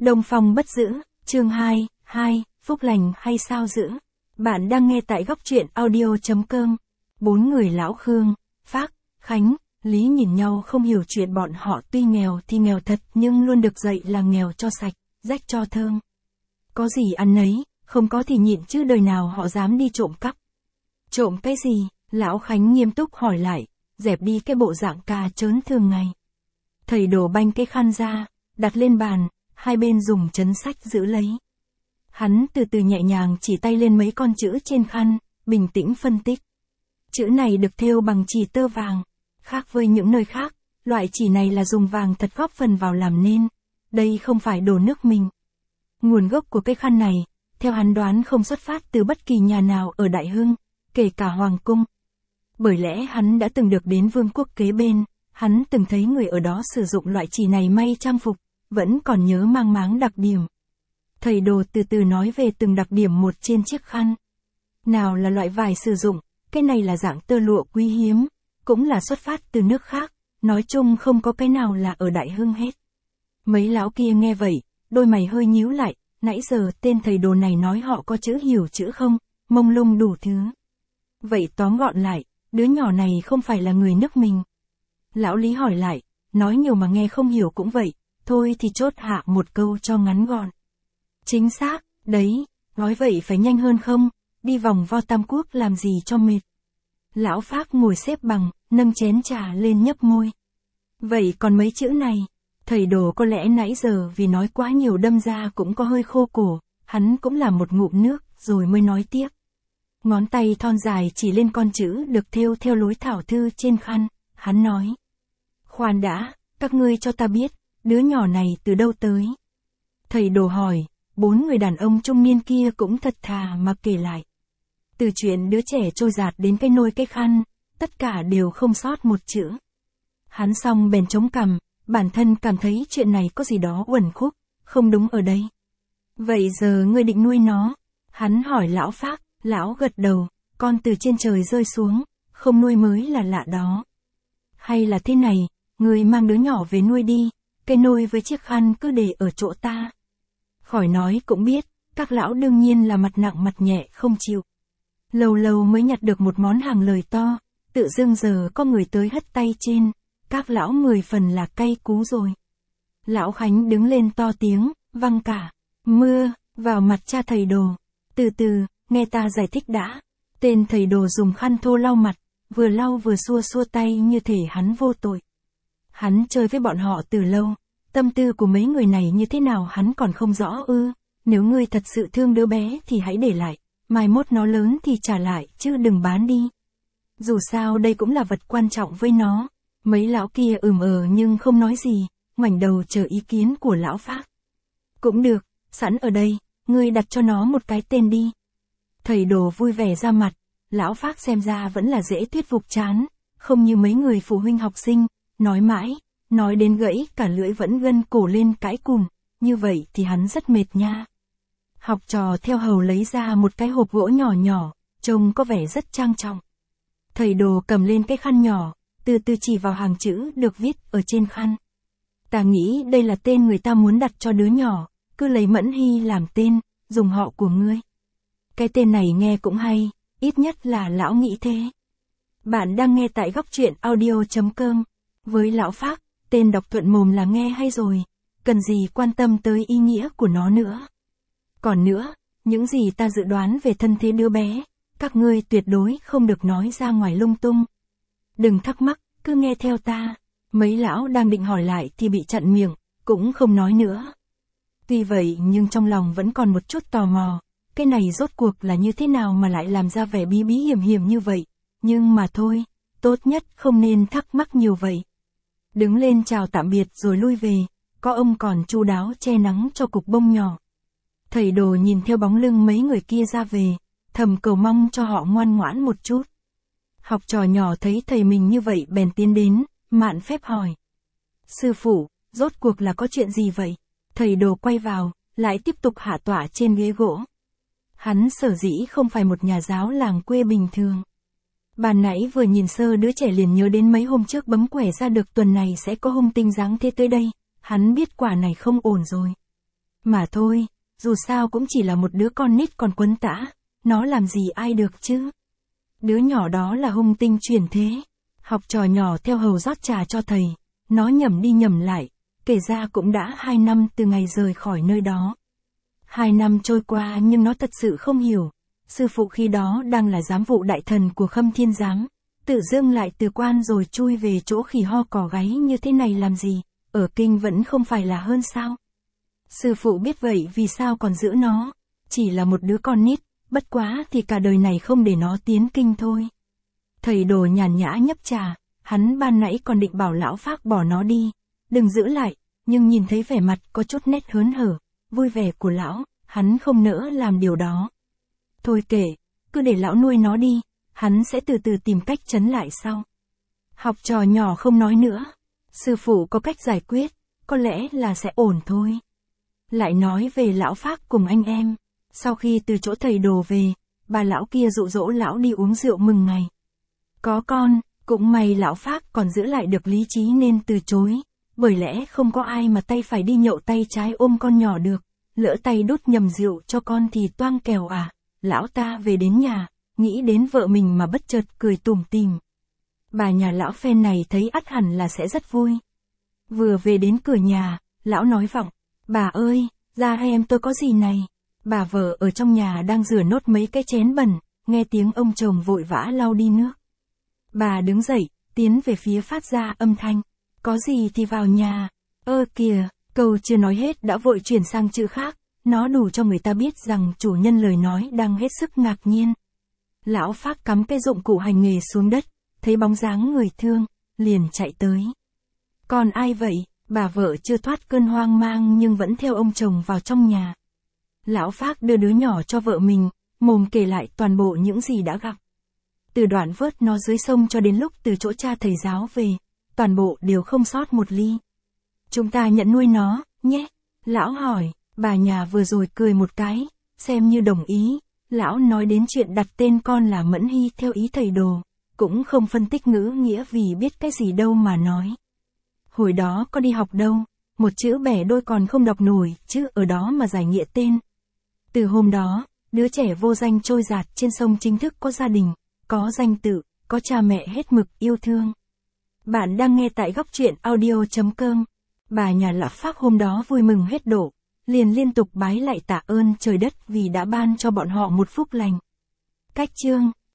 Đông Phong bất giữ, chương 2, phúc lành hay sao giữ. Bạn đang nghe tại góc truyện audio.com. Bốn người lão Khương, Phác, Khánh, Lý nhìn nhau không hiểu chuyện bọn họ tuy nghèo thì nghèo thật nhưng luôn được dạy là nghèo cho sạch, rách cho thơm. Có gì ăn nấy, không có thì nhịn chứ đời nào họ dám đi trộm cắp. Trộm cái gì? Lão Khánh nghiêm túc hỏi lại, dẹp đi cái bộ dạng cà trớn thường ngày. Thầy đổ banh cái khăn ra, đặt lên bàn, hai bên dùng chấn sách giữ lấy. Hắn từ từ nhẹ nhàng chỉ tay lên mấy con chữ trên khăn, bình tĩnh phân tích. Chữ này được thêu bằng chỉ tơ vàng. Khác với những nơi khác, loại chỉ này là dùng vàng thật góp phần vào làm nên. Đây không phải đồ nước mình. Nguồn gốc của cái khăn này, theo hắn đoán không xuất phát từ bất kỳ nhà nào ở Đại Hưng, kể cả Hoàng Cung. Bởi lẽ hắn đã từng được đến vương quốc kế bên, hắn từng thấy người ở đó sử dụng loại chỉ này may trang phục, vẫn còn nhớ mang máng đặc điểm. Thầy đồ từ từ nói về từng đặc điểm một trên chiếc khăn. Nào là loại vải sử dụng, cái này là dạng tơ lụa quý hiếm, cũng là xuất phát từ nước khác, nói chung không có cái nào là ở Đại Hưng hết. Mấy lão kia nghe vậy, đôi mày hơi nhíu lại, nãy giờ tên thầy đồ này nói họ có chữ hiểu chữ không, mông lung đủ thứ. Vậy tóm gọn lại, đứa nhỏ này không phải là người nước mình. Lão Lý hỏi lại, nói nhiều mà nghe không hiểu cũng vậy, thôi thì chốt hạ một câu cho ngắn gọn. Chính xác, đấy, nói vậy phải nhanh hơn không, đi vòng vo Tam Quốc làm gì cho mệt. Lão Phác ngồi xếp bằng, nâng chén trà lên nhấp môi. Vậy còn mấy chữ này, thầy đồ có lẽ nãy giờ vì nói quá nhiều đâm ra cũng có hơi khô cổ, hắn cũng làm một ngụm nước rồi mới nói tiếp. Ngón tay thon dài chỉ lên con chữ được thêu theo lối thảo thư trên khăn, hắn nói. Khoan đã, các ngươi cho ta biết, đứa nhỏ này từ đâu tới? Thầy đồ hỏi, bốn người đàn ông trung niên kia cũng thật thà mà kể lại. Từ chuyện đứa trẻ trôi dạt đến cái nôi cái khăn, tất cả đều không sót một chữ. Hắn xong bèn chống cằm, bản thân cảm thấy chuyện này có gì đó uẩn khúc, không đúng ở đây. Vậy giờ ngươi định nuôi nó? Hắn hỏi lão Phác, lão gật đầu, con từ trên trời rơi xuống, không nuôi mới là lạ đó. Hay là thế này, ngươi mang đứa nhỏ về nuôi đi, cái nôi với chiếc khăn cứ để ở chỗ ta. Khỏi nói cũng biết, các lão đương nhiên là mặt nặng mặt nhẹ không chịu. Lâu lâu mới nhặt được một món hàng lời to, tự dưng giờ có người tới hất tay trên, các lão 10 phần là cay cú rồi. Lão Khánh đứng lên to tiếng, văng cả, mưa, vào mặt cha thầy đồ. Từ từ, nghe ta giải thích đã. Tên thầy đồ dùng khăn thô lau mặt, vừa lau vừa xua xua tay như thể hắn vô tội. Hắn chơi với bọn họ từ lâu, tâm tư của mấy người này như thế nào hắn còn không rõ ư. Nếu ngươi thật sự thương đứa bé thì hãy để lại, mai mốt nó lớn thì trả lại chứ đừng bán đi. Dù sao đây cũng là vật quan trọng với nó. Mấy lão kia nhưng không nói gì, ngoảnh đầu chờ ý kiến của lão Phác. Cũng được, sẵn ở đây, ngươi đặt cho nó một cái tên đi. Thầy đồ vui vẻ ra mặt, lão Phác xem ra vẫn là dễ thuyết phục chán, không như mấy người phụ huynh học sinh, nói mãi, nói đến gãy cả lưỡi vẫn gân cổ lên cãi cùn, như vậy thì hắn rất mệt nha. Học trò theo hầu lấy ra một cái hộp gỗ nhỏ nhỏ, trông có vẻ rất trang trọng. Thầy đồ cầm lên cái khăn nhỏ, từ từ chỉ vào hàng chữ được viết ở trên khăn. Ta nghĩ đây là tên người ta muốn đặt cho đứa nhỏ, cứ lấy Mẫn Hy làm tên, dùng họ của ngươi. Cái tên này nghe cũng hay, ít nhất là lão nghĩ thế. Bạn đang nghe tại góc truyện audio.com. Với lão Phác, tên đọc thuận mồm là nghe hay rồi, cần gì quan tâm tới ý nghĩa của nó nữa. Còn nữa, những gì ta dự đoán về thân thế đứa bé, các ngươi tuyệt đối không được nói ra ngoài lung tung. Đừng thắc mắc, cứ nghe theo ta. Mấy lão đang định hỏi lại thì bị chặn miệng, cũng không nói nữa. Tuy vậy nhưng trong lòng vẫn còn một chút tò mò, cái này rốt cuộc là như thế nào mà lại làm ra vẻ bí bí hiểm hiểm như vậy. Nhưng mà thôi, tốt nhất không nên thắc mắc nhiều vậy. Đứng lên chào tạm biệt rồi lui về, có ông còn chu đáo che nắng cho cục bông nhỏ. Thầy đồ nhìn theo bóng lưng mấy người kia ra về, thầm cầu mong cho họ ngoan ngoãn một chút. Học trò nhỏ thấy thầy mình như vậy bèn tiến đến, mạn phép hỏi. Sư phụ, rốt cuộc là có chuyện gì vậy? Thầy đồ quay vào, lại tiếp tục hạ tọa trên ghế gỗ. Hắn sở dĩ không phải một nhà giáo làng quê bình thường. Ban nãy vừa nhìn sơ đứa trẻ liền nhớ đến mấy hôm trước bấm quẻ ra được tuần này sẽ có hung tinh giáng thế tới đây, hắn biết quả này không ổn rồi. Mà thôi, dù sao cũng chỉ là một đứa con nít còn quấn tã, nó làm gì ai được chứ. Đứa nhỏ đó là hung tinh chuyển thế, học trò nhỏ theo hầu rót trà cho thầy, nó nhẩm đi nhẩm lại, kể ra cũng đã 2 năm từ ngày rời khỏi nơi đó. 2 năm trôi qua nhưng nó thật sự không hiểu, sư phụ khi đó đang là giám vụ đại thần của Khâm Thiên Giám, tự dưng lại từ quan rồi chui về chỗ khỉ ho cỏ gáy như thế này làm gì, ở kinh vẫn không phải là hơn sao. Sư phụ biết vậy vì sao còn giữ nó, chỉ là một đứa con nít, bất quá thì cả đời này không để nó tiến kinh thôi. Thầy Đồ nhàn nhã nhấp trà, hắn ban nãy còn định bảo lão Phác bỏ nó đi, đừng giữ lại, nhưng nhìn thấy vẻ mặt có chút nét hớn hở, vui vẻ của lão, hắn không nỡ làm điều đó. Thôi kệ, cứ để lão nuôi nó đi, hắn sẽ từ từ tìm cách trấn lại sau. Học trò nhỏ không nói nữa, sư phụ có cách giải quyết, có lẽ là sẽ ổn thôi. Lại nói về lão Phác cùng anh em, sau khi từ chỗ thầy Đồ về, bà lão kia dụ dỗ lão đi uống rượu mừng ngày. Có con, cũng may lão Phác còn giữ lại được lý trí nên từ chối, bởi lẽ không có ai mà tay phải đi nhậu tay trái ôm con nhỏ được, lỡ tay đút nhầm rượu cho con thì toang kèo à. Lão ta về đến nhà, nghĩ đến vợ mình mà bất chợt cười tủm tỉm. Bà nhà lão phen này thấy ắt hẳn là sẽ rất vui. Vừa về đến cửa nhà, lão nói vọng, bà ơi, ra em tôi có gì này. Bà vợ ở trong nhà đang rửa nốt mấy cái chén bẩn, nghe tiếng ông chồng vội vã lau đi nước. Bà đứng dậy, tiến về phía phát ra âm thanh, có gì thì vào nhà. Ơ kìa, câu chưa nói hết đã vội chuyển sang chữ khác, nó đủ cho người ta biết rằng chủ nhân lời nói đang hết sức ngạc nhiên. Lão Phác cắm cái dụng cụ hành nghề xuống đất, thấy bóng dáng người thương, liền chạy tới. Còn ai vậy? Bà vợ chưa thoát cơn hoang mang nhưng vẫn theo ông chồng vào trong nhà. Lão Phác đưa đứa nhỏ cho vợ mình, mồm kể lại toàn bộ những gì đã gặp. Từ đoạn vớt nó dưới sông cho đến lúc từ chỗ cha thầy giáo về, toàn bộ đều không sót một ly. Chúng ta nhận nuôi nó, nhé. Lão hỏi, bà nhà vừa rồi cười một cái, xem như đồng ý. Lão nói đến chuyện đặt tên con là Mẫn Hy theo ý thầy Đồ, cũng không phân tích ngữ nghĩa vì biết cái gì đâu mà nói. Hồi đó có đi học đâu, một chữ bẻ đôi còn không đọc nổi, chứ ở đó mà giải nghĩa tên. Từ hôm đó, đứa trẻ vô danh trôi dạt trên sông chính thức có gia đình, có danh tự, có cha mẹ hết mực yêu thương. Bạn đang nghe tại góc truyện audio.com. Bà nhà lão Phác hôm đó vui mừng hết độ, liền liên tục bái lạy tạ ơn trời đất vì đã ban cho bọn họ một phúc lành. Cách chương